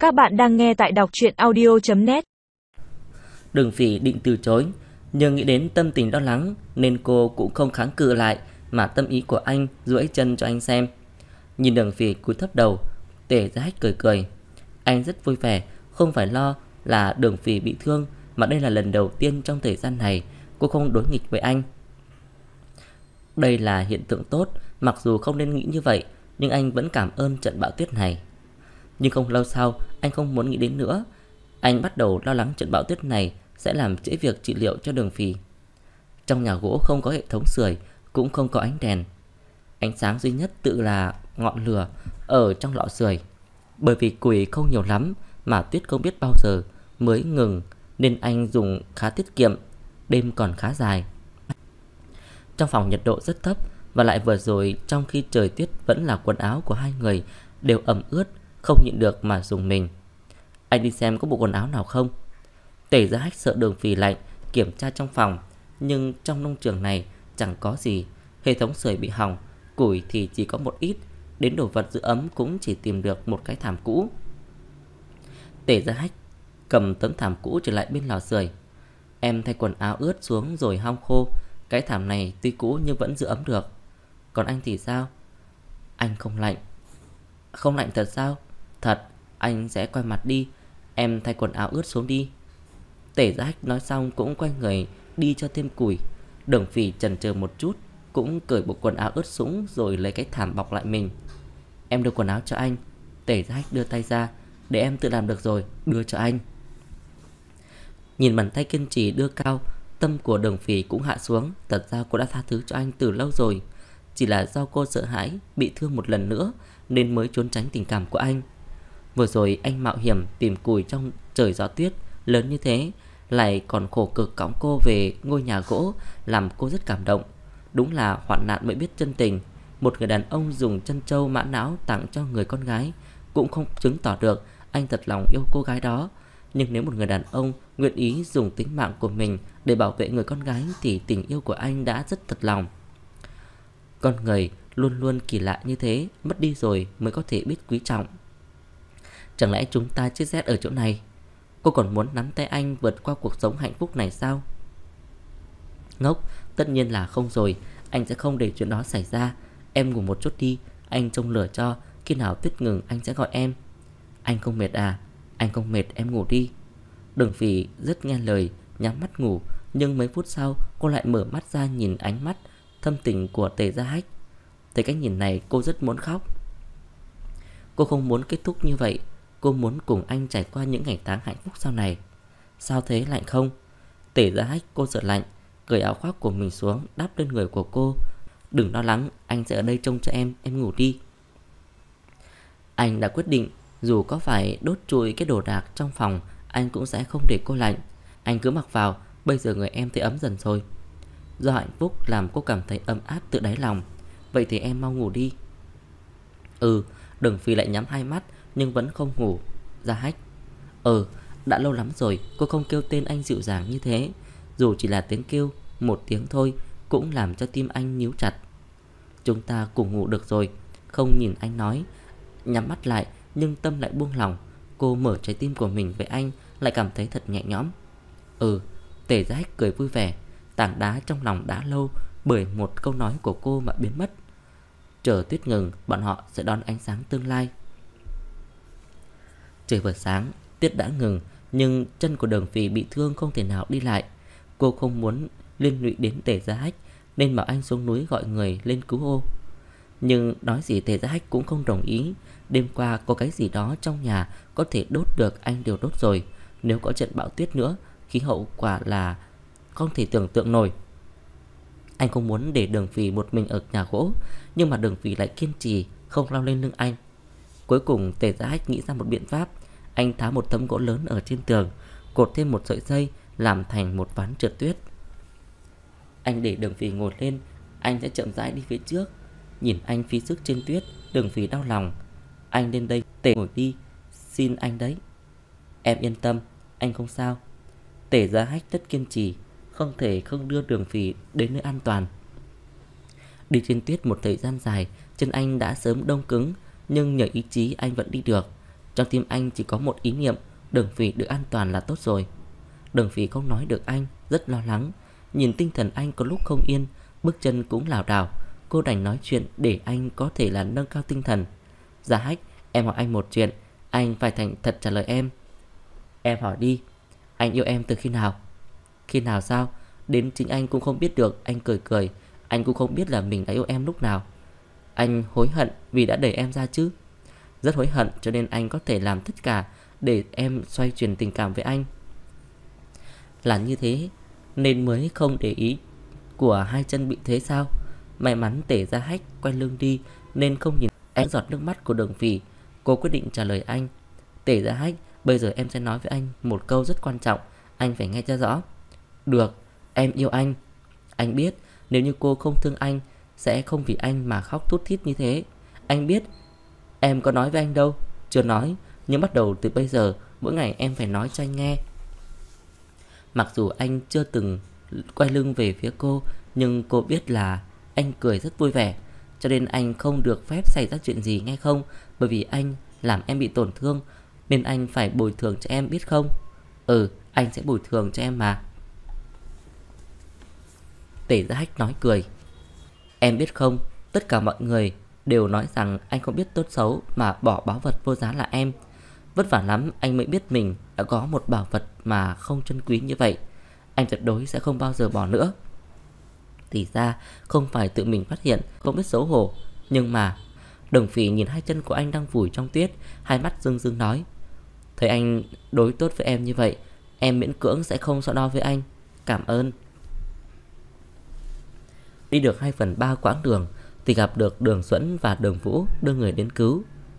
Các bạn đang nghe tại đọc truyện audio.net. Đường Phỉ định từ chối, nhưng nghĩ đến tâm tình lo lắng nên cô cũng không kháng cự lại, mà tâm ý của anh duỗi chân cho anh xem. Nhìn Đường Phỉ cúi thấp đầu, Tề Gia Hách cười cười. Anh rất vui vẻ, không phải lo là Đường Phỉ bị thương, mà đây là lần đầu tiên trong thời gian này cô không đối nghịch với anh. Đây là hiện tượng tốt, mặc dù không nên nghĩ như vậy, nhưng anh vẫn cảm ơn trận bão tuyết này. Nhưng không lâu sau, anh không muốn nghĩ đến nữa. Anh bắt đầu lo lắng trận bão tuyết này sẽ làm trễ việc trị liệu cho Đường Phỉ. Trong nhà gỗ không có hệ thống sưởi, cũng không có ánh đèn. Ánh sáng duy nhất tự là ngọn lửa ở trong lò sưởi. Bởi vì củi không nhiều lắm mà tuyết không biết bao giờ mới ngừng, nên anh dùng khá tiết kiệm. Đêm còn khá dài. Trong phòng nhiệt độ rất thấp, và lại vừa rồi trong khi trời tuyết vẫn là quần áo của hai người đều ẩm ướt, không nhịn được mà dùng mình. Anh đi xem có bộ quần áo nào không. Tề Gia Hách sợ Đường Phỉ lạnh, kiểm tra trong phòng, nhưng trong nông trường này chẳng có gì. Hệ thống sưởi bị hỏng, củi thì chỉ có một ít, đến đồ vật giữ ấm cũng chỉ tìm được một cái thảm cũ. Tề Gia Hách cầm tấm thảm cũ trở lại bên lò sưởi. Em thay quần áo ướt xuống rồi hong khô. Cái thảm này tuy cũ nhưng vẫn giữ ấm được. Còn anh thì sao? Anh không lạnh. Không lạnh thật sao? Thật. Anh sẽ quay mặt đi. Em thay quần áo ướt xuống đi. Tề Gia Hách nói xong cũng quay người đi cho thêm củi. Đường Phỉ chần chờ một chút, cũng cởi bộ quần áo ướt sũng rồi lấy cái thảm bọc lại mình. Em đưa quần áo cho anh. Tề Gia Hách đưa tay ra. Để em tự làm được rồi, đưa cho anh. Nhìn bàn tay kiên trì đưa cao, tâm của Đường Phỉ cũng hạ xuống. Thật ra cô đã tha thứ cho anh từ lâu rồi. Chỉ là do cô sợ hãi bị thương một lần nữa nên mới trốn tránh tình cảm của anh. Vừa rồi anh mạo hiểm tìm củi trong trời gió tuyết lớn như thế, lại còn khổ cực cõng cô về ngôi nhà gỗ, làm cô rất cảm động. Đúng là hoạn nạn mới biết chân tình. Một người đàn ông dùng trân châu mã não tặng cho người con gái cũng không chứng tỏ được anh thật lòng yêu cô gái đó. Nhưng nếu một người đàn ông nguyện ý dùng tính mạng của mình để bảo vệ người con gái thì tình yêu của anh đã rất thật lòng. Con người luôn luôn kỳ lạ như thế, mất đi rồi mới có thể biết quý trọng. Chẳng lẽ chúng ta chết rét ở chỗ này? Cô còn muốn nắm tay anh vượt qua cuộc sống hạnh phúc này sao? Ngốc, tất nhiên là không rồi. Anh sẽ không để chuyện đó xảy ra. Em ngủ một chút đi, anh trông lửa cho. Khi nào tuyết ngừng anh sẽ gọi em. Anh không mệt à? Anh không mệt, em ngủ đi. Đường Phỉ rất nghe lời, nhắm mắt ngủ. Nhưng mấy phút sau cô lại mở mắt ra nhìn ánh mắt thâm tình của Tề Gia Hách. Thấy cái nhìn này cô rất muốn khóc. Cô không muốn kết thúc như vậy. Cô muốn cùng anh trải qua những ngày tháng hạnh phúc sau này. Sao thế, lạnh không? Tề Gia Hách cô sợ lạnh, cởi áo khoác của mình xuống đắp lên người của cô. Đừng lo lắng, anh sẽ ở đây trông cho em ngủ đi. Anh đã quyết định, dù có phải đốt trụi cái đồ đạc trong phòng, anh cũng sẽ không để cô lạnh. Anh cứ mặc vào, bây giờ người em thấy ấm dần rồi. Do hạnh phúc làm cô cảm thấy ấm áp từ đáy lòng. Vậy thì em mau ngủ đi. Đường Phi lại nhắm hai mắt nhưng vẫn không ngủ. Gia Hách: đã lâu lắm rồi cô không kêu tên anh dịu dàng như thế. Dù chỉ là tiếng kêu, một tiếng thôi, cũng làm cho tim anh níu chặt. Chúng ta cùng ngủ được rồi. Không nhìn anh nói, nhắm mắt lại nhưng tâm lại buông lỏng. Cô mở trái tim của mình với anh, lại cảm thấy thật nhẹ nhõm. Tề Gia Hách cười vui vẻ. Tảng đá trong lòng đã lâu bởi một câu nói của cô mà biến mất. Chờ tuyết ngừng, bọn họ sẽ đón ánh sáng tương lai. Trời vừa sáng, tuyết đã ngừng, nhưng chân của Đường Phỉ bị thương không thể nào đi lại. Cô không muốn liên lụy đến Tề Gia Hách nên bảo anh xuống núi gọi người lên cứu ô. Nhưng nói gì Tề Gia Hách cũng không đồng ý. Đêm qua có cái gì đó trong nhà có thể đốt được anh đều đốt rồi. Nếu có trận bão tuyết nữa, khí hậu quả là không thể tưởng tượng nổi. Anh không muốn để Đường Phỉ một mình ở nhà gỗ, nhưng mà Đường Phỉ lại kiên trì không lao lên lưng anh. Cuối cùng Tề Gia Hách nghĩ ra một biện pháp. Anh tháo một tấm gỗ lớn ở trên tường, cột thêm một sợi dây làm thành một ván trượt tuyết. Anh để Đường Phỉ ngồi lên, anh sẽ chậm rãi đi phía trước. Nhìn anh phí sức trên tuyết, Đường Phỉ đau lòng. Anh lên đây, Tề ngồi đi, xin anh đấy. Em yên tâm, anh không sao. Tề Gia Hách rất kiên trì, không thể không đưa Đường Phỉ đến nơi an toàn. Đi trên tuyết một thời gian dài, chân anh đã sớm đông cứng, nhưng nhờ ý chí anh vẫn đi được. Trong tim anh chỉ có một ý niệm, Đường Phỉ được an toàn là tốt rồi. Đường Phỉ không nói được anh, rất lo lắng. Nhìn tinh thần anh có lúc không yên, bước chân cũng lảo đảo. Cô đành nói chuyện để anh có thể là nâng cao tinh thần. Gia Hách, em hỏi anh một chuyện, anh phải thành thật trả lời em. Em hỏi đi. Anh yêu em từ khi nào? Khi nào sao? Đến chính anh cũng không biết được. Anh cười cười. Anh cũng không biết là mình đã yêu em lúc nào. Anh hối hận vì đã đẩy em ra chứ? Rất hối hận, cho nên anh có thể làm tất cả để em xoay chuyển tình cảm với anh. Là như thế nên mới không để ý của hai chân bị thế sao? May mắn Tề Gia Hách quay lưng đi nên không nhìn em giọt nước mắt của Đường Phỉ. Cô quyết định trả lời anh. Tề Gia Hách, bây giờ em sẽ nói với anh một câu rất quan trọng, anh phải nghe cho rõ. Được, em yêu anh. Anh biết nếu như cô không thương anh sẽ không vì anh mà khóc thút thít như thế. Anh biết. Em có nói với anh đâu. Chưa nói, nhưng bắt đầu từ bây giờ mỗi ngày em phải nói cho anh nghe. Mặc dù anh chưa từng quay lưng về phía cô, nhưng cô biết là anh cười rất vui vẻ. Cho nên anh không được phép xảy ra chuyện gì, nghe không? Bởi vì anh làm em bị tổn thương nên anh phải bồi thường cho em, biết không? Ừ, anh sẽ bồi thường cho em mà. Tề Gia Hách nói cười. Em biết không, tất cả mọi người đều nói rằng anh không biết tốt xấu mà bỏ báu vật vô giá là em. Vất vả lắm anh mới biết mình đã có một bảo vật mà không trân quý như vậy. Anh tuyệt đối sẽ không bao giờ bỏ nữa. Thì ra không phải tự mình phát hiện, không biết xấu hổ. Nhưng mà Đường Phỉ nhìn hai chân của anh đang vùi trong tuyết, hai mắt rưng rưng nói. Thấy anh đối tốt với em như vậy, em miễn cưỡng sẽ không so đo với anh. Cảm ơn. Đi được 2/3 quãng đường thì gặp được Đường Duẫn và Đường Vũ đưa người đến cứu.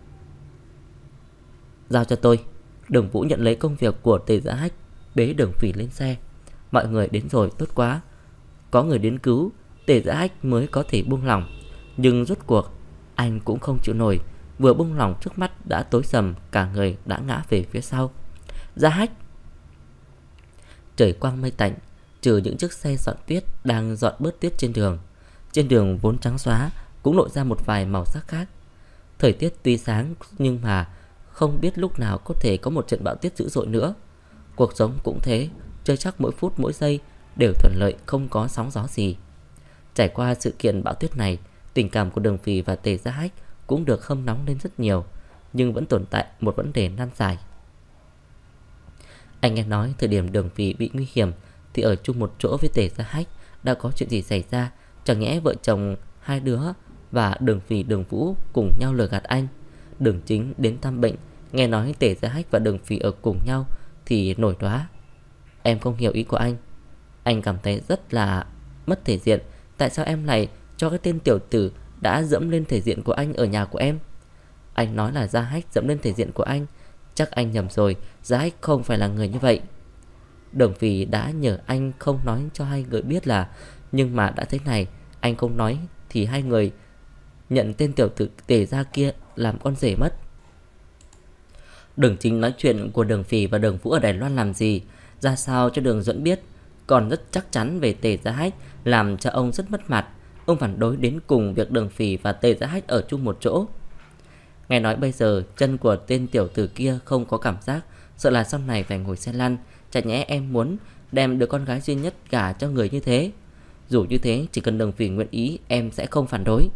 Giao cho tôi. Đường Vũ nhận lấy công việc của Tề Gia Hách, bế Đường Phỉ lên xe. Mọi người đến rồi, tốt quá. Có người đến cứu, Tề Gia Hách mới có thể buông lỏng. Nhưng rốt cuộc anh cũng không chịu nổi. Vừa buông lỏng trước mắt đã tối sầm, cả người đã ngã về phía sau. Gia Hách. Trời quang mây tạnh, trừ những chiếc xe dọn tuyết đang dọn bớt tuyết trên đường. Trên đường vốn trắng xóa cũng lộ ra một vài màu sắc khác. Thời tiết tuy sáng nhưng mà không biết lúc nào có thể có một trận bão tuyết dữ dội nữa. Cuộc sống cũng thế, chơi chắc mỗi phút mỗi giây đều thuận lợi, không có sóng gió gì. Trải qua sự kiện bão tuyết này, tình cảm của Đường Phỉ và Tề Gia Hách cũng được hâm nóng lên rất nhiều, nhưng vẫn tồn tại một vấn đề nan giải. Anh nghe nói thời điểm Đường Phỉ bị nguy hiểm thì ở chung một chỗ với Tề Gia Hách. Đã có chuyện gì xảy ra? Chẳng nhẽ vợ chồng hai đứa và Đường Phỉ Đường Vũ cùng nhau lừa gạt anh? Đường Chính đến thăm bệnh, nghe nói Tề Gia Hách và Đường Phỉ ở cùng nhau thì nổi đoá. Em không hiểu ý của anh. Anh cảm thấy rất là mất thể diện. Tại sao em lại cho cái tên tiểu tử đã dẫm lên thể diện của anh ở nhà của em? Anh nói là Gia Hách dẫm lên thể diện của anh. Chắc anh nhầm rồi, Gia Hách không phải là người như vậy. Đường Phỉ đã nhờ anh không nói cho hai người biết là, nhưng mà đã thế này, anh không nói thì hai người nhận tên tiểu tử Tề Gia kia làm con rể mất. Đường Chính nói chuyện của Đường Phỉ và Đường Vũ ở Đài Loan làm gì, ra sao cho Đường Duẫn biết, còn rất chắc chắn về Tề Gia Hách, làm cho ông rất mất mặt. Ông phản đối đến cùng việc Đường Phỉ và Tề Gia Hách ở chung một chỗ. Nghe nói bây giờ chân của tên tiểu tử kia không có cảm giác, sợ là sau này phải ngồi xe lăn. Chả nhẽ em muốn đem đứa con gái duy nhất gả cho người như thế? Dù như thế, chỉ cần Đường Phỉ nguyện ý, em sẽ không phản đối.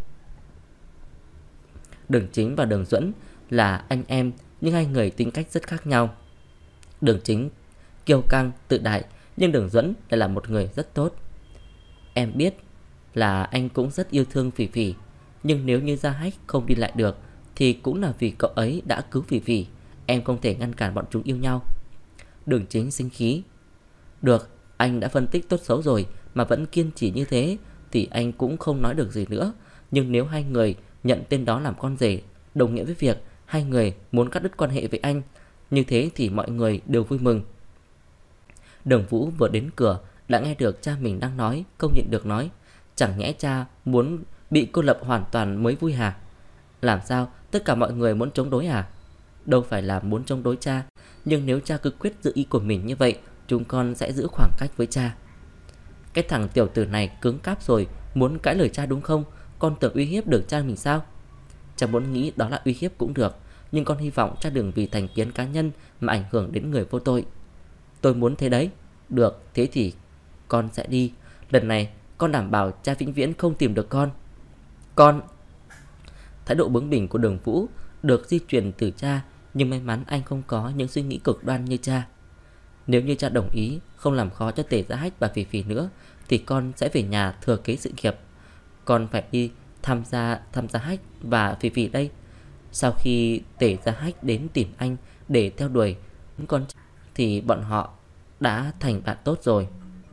Đường Chính và Đường Duẫn là anh em, nhưng hai người tính cách rất khác nhau. Đường Chính kiêu căng, tự đại, nhưng Đường Duẫn lại là một người rất tốt. Em biết là anh cũng rất yêu thương Phỉ Phỉ, nhưng nếu như Gia Hách không đi lại được thì cũng là vì cậu ấy đã cứu Phỉ Phỉ. Em không thể ngăn cản bọn chúng yêu nhau. Đường Chính sinh khí. Được, anh đã phân tích tốt xấu rồi mà vẫn kiên trì như thế thì anh cũng không nói được gì nữa. Nhưng nếu hai người nhận tên đó làm con rể, đồng nghĩa với việc hai người muốn cắt đứt quan hệ với anh, như thế thì mọi người đều vui mừng. Đường Vũ vừa đến cửa đã nghe được cha mình đang nói, không nhịn được nói. Chẳng nhẽ cha muốn bị cô lập hoàn toàn mới vui hả? Làm sao, tất cả mọi người muốn chống đối à? Đâu phải là muốn chống đối cha, nhưng nếu cha cứ quyết giữ ý của mình như vậy, chúng con sẽ giữ khoảng cách với cha. Cái thằng tiểu tử này cứng cáp rồi, muốn cãi lời cha đúng không? Con tưởng uy hiếp được cha mình sao? Cha muốn nghĩ đó là uy hiếp cũng được, nhưng con hy vọng cha đừng vì thành kiến cá nhân mà ảnh hưởng đến người vô tội. Tôi muốn thế đấy. Được, thế thì con sẽ đi. Lần này con đảm bảo cha vĩnh viễn không tìm được con. Con... Thái độ bướng bỉnh của Đường Vũ được di truyền từ cha, nhưng may mắn anh không có những suy nghĩ cực đoan như cha. Nếu như cha đồng ý không làm khó cho Tề Gia Hách và Phỉ Phỉ nữa thì con sẽ về nhà thừa kế sự nghiệp. Con phải đi thăm Gia Hách và Phỉ Phỉ đây. Sau khi Tề Gia Hách đến tìm anh để theo đuổi con thì bọn họ đã thành bạn tốt rồi.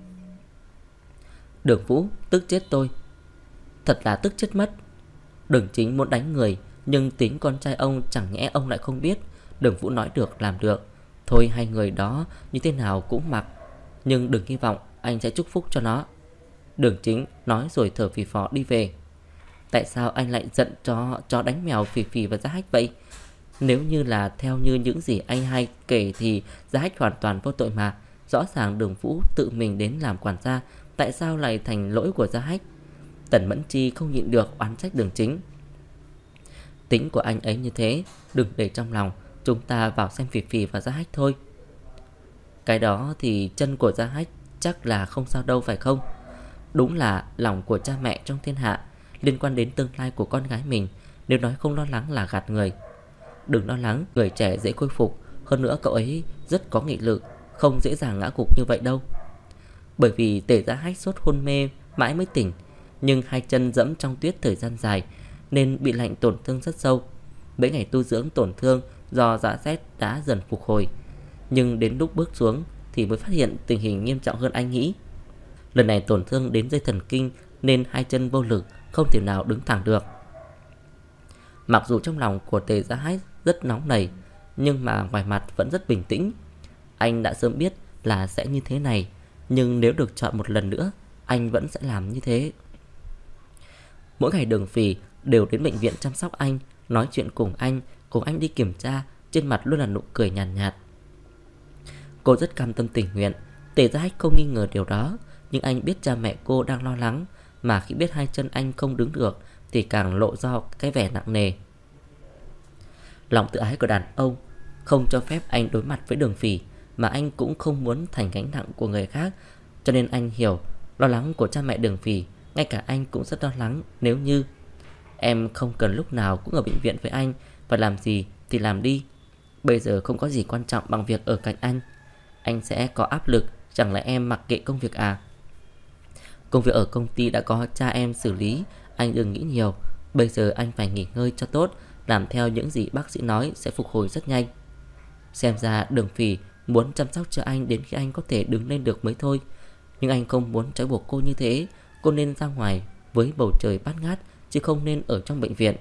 Đường Vũ tức chết tôi. Thật là tức chết mất. Đường Chính muốn đánh người, nhưng tính con trai ông chẳng nhẽ ông lại không biết. Đường Vũ nói được làm được. Thôi hai người đó như thế nào cũng mặc, nhưng đừng hy vọng anh sẽ chúc phúc cho nó. Đường Chính nói rồi thở phì phò đi về. Tại sao anh lại giận chó đánh mèo Phỉ Phỉ và Gia Hách vậy? Nếu như là theo như những gì anh hay kể thì Gia Hách hoàn toàn vô tội mà. Rõ ràng Đường Vũ tự mình đến làm quản gia, tại sao lại thành lỗi của Gia Hách? Tần Mẫn Chi không nhịn được oán trách Đường Chính. Tính của anh ấy như thế, đừng để trong lòng. Chúng ta vào xem Phỉ Phỉ và Gia Hách thôi. Cái đó thì chân của Gia Hách chắc là không sao đâu phải không? Đúng là lòng của cha mẹ trong thiên hạ, liên quan đến tương lai của con gái mình. Nếu nói không lo lắng là gạt người. Đừng lo lắng, người trẻ dễ khôi phục. Hơn nữa cậu ấy rất có nghị lực, không dễ dàng ngã gục như vậy đâu. Bởi vì Tề Gia Hách sốt hôn mê mãi mới tỉnh, nhưng hai chân dẫm trong tuyết thời gian dài nên bị lạnh tổn thương rất sâu. Mấy ngày tu dưỡng tổn thương do dạ rét đã dần phục hồi, nhưng đến lúc bước xuống thì mới phát hiện tình hình nghiêm trọng hơn anh nghĩ. Lần này tổn thương đến dây thần kinh nên hai chân vô lực, không thể nào đứng thẳng được. Mặc dù trong lòng của Tề Gia Hách rất nóng nảy, nhưng mà ngoài mặt vẫn rất bình tĩnh. Anh đã sớm biết là sẽ như thế này, nhưng nếu được chọn một lần nữa, anh vẫn sẽ làm như thế. Mỗi ngày Đường Phỉ đều đến bệnh viện chăm sóc anh, nói chuyện cùng anh đi kiểm tra, trên mặt luôn là nụ cười nhàn nhạt. Cô rất cam tâm tình nguyện. Tề Gia Hách không nghi ngờ điều đó, nhưng anh biết cha mẹ cô đang lo lắng, mà khi biết hai chân anh không đứng được thì càng lộ ra cái vẻ nặng nề. Lòng tự ái của đàn ông không cho phép anh đối mặt với Đường Phỉ, mà anh cũng không muốn thành gánh nặng của người khác, cho nên anh hiểu lo lắng của cha mẹ Đường Phỉ. Ngay cả anh cũng rất lo lắng. Nếu như em không cần lúc nào cũng ở bệnh viện với anh, và làm gì thì làm đi. Bây giờ không có gì quan trọng bằng việc ở cạnh anh sẽ có áp lực. Chẳng lẽ em mặc kệ công việc à? Công việc ở công ty đã có cha em xử lý, anh đừng nghĩ nhiều. Bây giờ anh phải nghỉ ngơi cho tốt, làm theo những gì bác sĩ nói sẽ phục hồi rất nhanh. Xem ra Đường Phỉ muốn chăm sóc cho anh đến khi anh có thể đứng lên được mới thôi. Nhưng anh không muốn trói buộc cô như thế. Cô nên ra ngoài với bầu trời bát ngát, chứ không nên ở trong bệnh viện.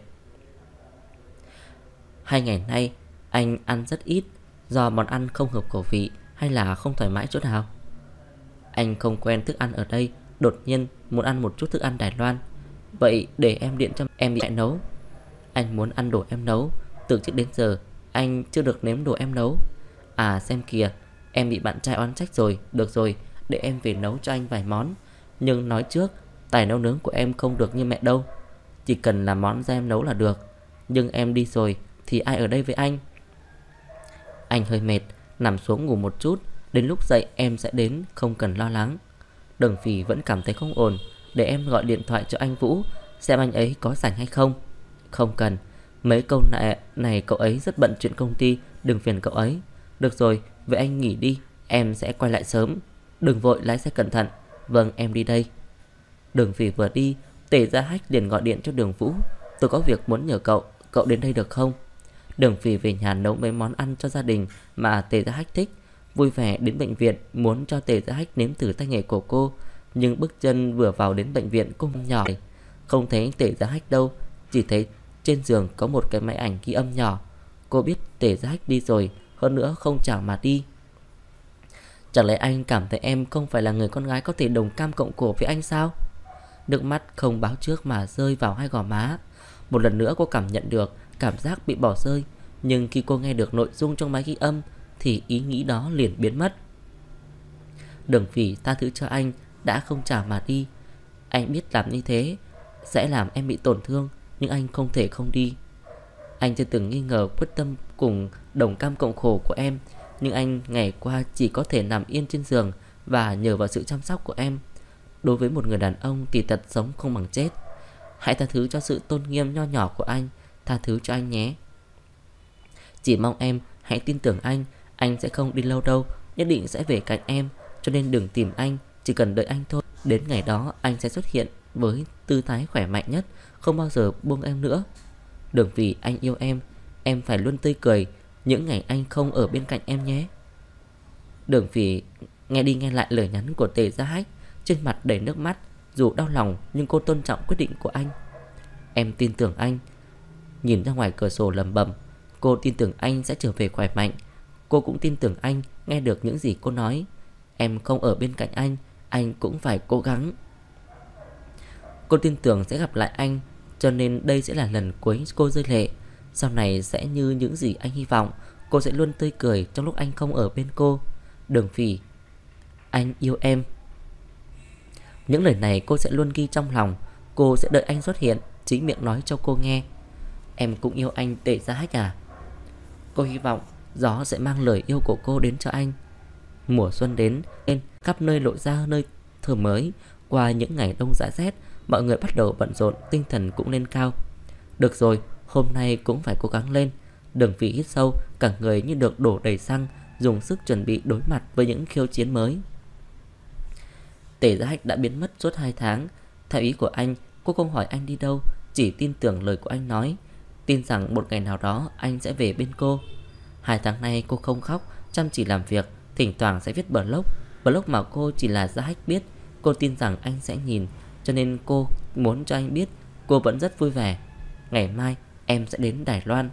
2 ngày nay anh ăn rất ít, do món ăn không hợp khẩu vị hay là không thoải mái chỗ nào? Anh không quen thức ăn ở đây, đột nhiên muốn ăn một chút thức ăn Đài Loan. Vậy để em điện cho em lại nấu. Anh muốn ăn đồ em nấu. Từ trước đến giờ anh chưa được nếm đồ em nấu. À xem kìa, em bị bạn trai oán trách rồi. Được rồi, để em về nấu cho anh vài món. Nhưng nói trước, tài nấu nướng của em không được như mẹ đâu. Chỉ cần là món do em nấu là được. Nhưng em đi rồi thì ai ở đây với anh? Anh hơi mệt, nằm xuống ngủ một chút. Đến lúc dậy em sẽ đến, không cần lo lắng. Đường Phỉ vẫn cảm thấy không ổn. Để em gọi điện thoại cho anh Vũ, xem anh ấy có rảnh hay không. Không cần, mấy câu này cậu ấy rất bận chuyện công ty, đừng phiền cậu ấy. Được rồi, vậy anh nghỉ đi, em sẽ quay lại sớm. Đừng vội, lái xe cẩn thận. Vâng, em đi đây. Đường Phỉ vừa đi, Tề Gia Hách liền gọi điện cho Đường Vũ. Tôi có việc muốn nhờ cậu, cậu đến đây được không? Đường Phỉ về nhà nấu mấy món ăn cho gia đình mà Tề Gia Hách thích. Vui vẻ đến bệnh viện, muốn cho Tề Gia Hách nếm thử tay nghề của cô. Nhưng bước chân vừa vào đến bệnh viện cô nhỏ, không thấy Tề Gia Hách đâu. Chỉ thấy trên giường có một cái máy ảnh ghi âm nhỏ. Cô biết Tề Gia Hách đi rồi, hơn nữa không chào mà đi. Chẳng lẽ anh cảm thấy em không phải là người con gái có thể đồng cam cộng khổ với anh sao? Nước mắt không báo trước mà rơi vào hai gò má. Một lần nữa cô cảm nhận được cảm giác bị bỏ rơi. Nhưng khi cô nghe được nội dung trong máy ghi âm thì ý nghĩ đó liền biến mất. Đường Phỉ tha thứ cho anh, đã không chào mà đi. Anh biết làm như thế sẽ làm em bị tổn thương, nhưng anh không thể không đi. Anh chưa từng nghi ngờ quyết tâm cùng đồng cam cộng khổ của em, nhưng anh ngày qua chỉ có thể nằm yên trên giường và nhờ vào sự chăm sóc của em. Đối với một người đàn ông thì thật sống không bằng chết. Hãy tha thứ cho sự tôn nghiêm nho nhỏ của anh, tha thứ cho anh nhé. Chỉ mong em hãy tin tưởng anh sẽ không đi lâu đâu, nhất định sẽ về cạnh em. Cho nên đừng tìm anh, chỉ cần đợi anh thôi. Đến ngày đó anh sẽ xuất hiện với tư thái khỏe mạnh nhất, không bao giờ buông em nữa. Đừng vì anh yêu em phải luôn tươi cười những ngày anh không ở bên cạnh em nhé. Đường Phỉ nghe đi nghe lại lời nhắn của Tề Gia Hách, trên mặt đầy nước mắt. Dù đau lòng nhưng cô tôn trọng quyết định của anh. Em tin tưởng anh. Nhìn ra ngoài cửa sổ lẩm bẩm, cô tin tưởng anh sẽ trở về khỏe mạnh. Cô cũng tin tưởng anh nghe được những gì cô nói. Em không ở bên cạnh anh cũng phải cố gắng. Cô tin tưởng sẽ gặp lại anh, cho nên đây sẽ là lần cuối cô rơi lệ. Sau này sẽ như những gì anh hy vọng. Cô sẽ luôn tươi cười trong lúc anh không ở bên cô. Đường Phỉ, anh yêu em. Những lời này cô sẽ luôn ghi trong lòng. Cô sẽ đợi anh xuất hiện, chính miệng nói cho cô nghe. Em cũng yêu anh Tề Gia Hách à? Cô hy vọng gió sẽ mang lời yêu của cô đến cho anh. Mùa xuân đến, khắp nơi lộ ra nơi thơm mới. Qua những ngày đông giá rét, mọi người bắt đầu bận rộn, tinh thần cũng lên cao. Được rồi, hôm nay cũng phải cố gắng lên. Đường Phỉ hít sâu, cả người như được đổ đầy xăng, dùng sức chuẩn bị đối mặt với những khiêu chiến mới. Tề Gia Hách đã biến mất suốt 2 tháng. Theo ý của anh, cô không hỏi anh đi đâu, chỉ tin tưởng lời của anh nói, tin rằng một ngày nào đó anh sẽ về bên cô. 2 tháng nay cô không khóc, chăm chỉ làm việc, thỉnh thoảng sẽ viết blog mà cô chỉ là Gia Hách biết. Cô tin rằng anh sẽ nhìn, cho nên cô muốn cho anh biết cô vẫn rất vui vẻ. Ngày mai em sẽ đến Đài Loan.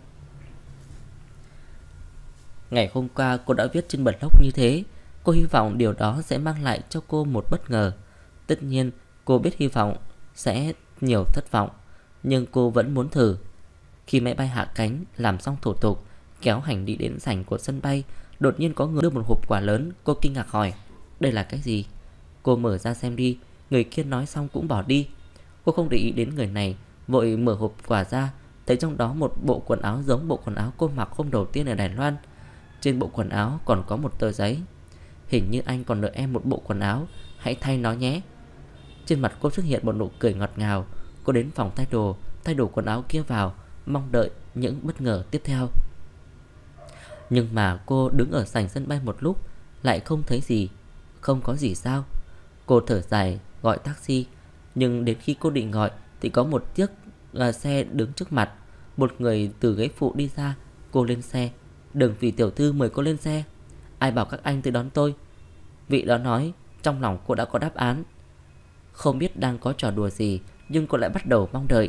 Ngày hôm qua cô đã viết trên blog như thế. Cô hy vọng điều đó sẽ mang lại cho cô một bất ngờ. Tất nhiên cô biết hy vọng sẽ nhiều thất vọng, nhưng cô vẫn muốn thử. Khi máy bay hạ cánh, làm xong thủ tục, kéo hành đi đến sảnh của sân bay, đột nhiên có người đưa một hộp quà lớn. Cô kinh ngạc hỏi, đây là cái gì? Cô mở ra xem đi. Người kia nói xong cũng bỏ đi. Cô không để ý đến người này, vội mở hộp quà ra, thấy trong đó một bộ quần áo giống bộ quần áo cô mặc hôm đầu tiên ở Đài Loan. Trên bộ quần áo còn có một tờ giấy. Hình như anh còn nợ em một bộ quần áo, hãy thay nó nhé. Trên mặt cô xuất hiện một nụ cười ngọt ngào. Cô đến phòng thay đồ quần áo kia vào, mong đợi những bất ngờ tiếp theo. Nhưng mà cô đứng ở sảnh sân bay một lúc, lại không thấy gì. Không có gì sao? Cô thở dài gọi taxi. Nhưng đến khi cô định gọi thì có một chiếc xe đứng trước mặt. Một người từ ghế phụ đi ra. Cô lên xe. Đừng vì tiểu thư mời cô lên xe. Ai bảo các anh tới đón tôi? Vị đó nói. Trong lòng cô đã có đáp án. Không biết đang có trò đùa gì, nhưng cô lại bắt đầu mong đợi.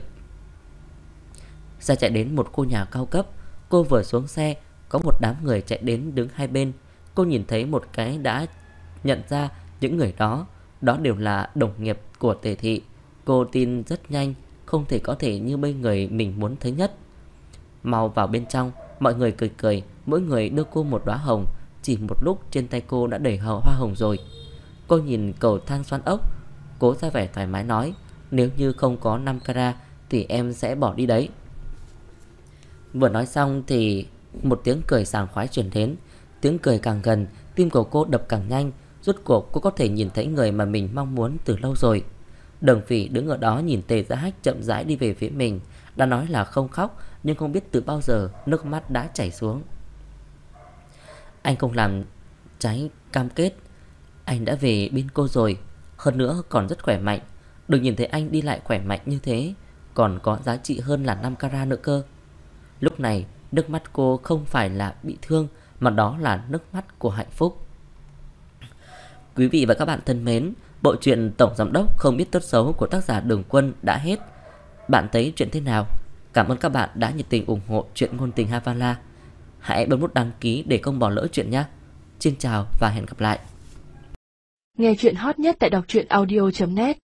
Xe chạy đến một khu nhà cao cấp. Cô vừa xuống xe, có một đám người chạy đến đứng hai bên. Cô nhìn thấy một cái đã nhận ra những người đó. Đó đều là đồng nghiệp của Tề thị. Cô tin rất nhanh, không thể có thể như mấy người mình muốn thấy nhất. Mau vào bên trong. Mọi người cười cười, mỗi người đưa cô một đóa hồng. Chỉ một lúc trên tay cô đã đầy hoa hồng rồi. Cô nhìn cầu thang xoắn ốc, cố ra vẻ thoải mái nói, nếu như không có 5 carat thì em sẽ bỏ đi đấy. Vừa nói xong thì một tiếng cười sảng khoái truyền đến. Tiếng cười càng gần, tim của cô đập càng nhanh. Rốt cuộc cô có thể nhìn thấy người mà mình mong muốn từ lâu rồi. Đường Phỉ đứng ở đó nhìn Tề Gia Hách chậm rãi đi về phía mình. Đã nói là không khóc, nhưng không biết từ bao giờ nước mắt đã chảy xuống. Anh không làm trái cam kết. Anh đã về bên cô rồi, hơn nữa còn rất khỏe mạnh. Đừng nhìn thấy anh đi lại khỏe mạnh như thế, còn có giá trị hơn là 5 carat nữa cơ. Lúc này nước mắt cô không phải là bị thương, mà đó là nước mắt của hạnh phúc. Quý vị và các bạn thân mến, bộ truyện Tổng Giám Đốc Không Biết Tốt Xấu của tác giả Đường Quân đã hết. Bạn thấy chuyện thế nào? Cảm ơn các bạn đã nhiệt tình ủng hộ truyện ngôn tình Havala. Hãy bấm nút đăng ký để không bỏ lỡ chuyện nhé. Xin chào và hẹn gặp lại. Nghe chuyện hot nhất tại đọc truyện audio.net.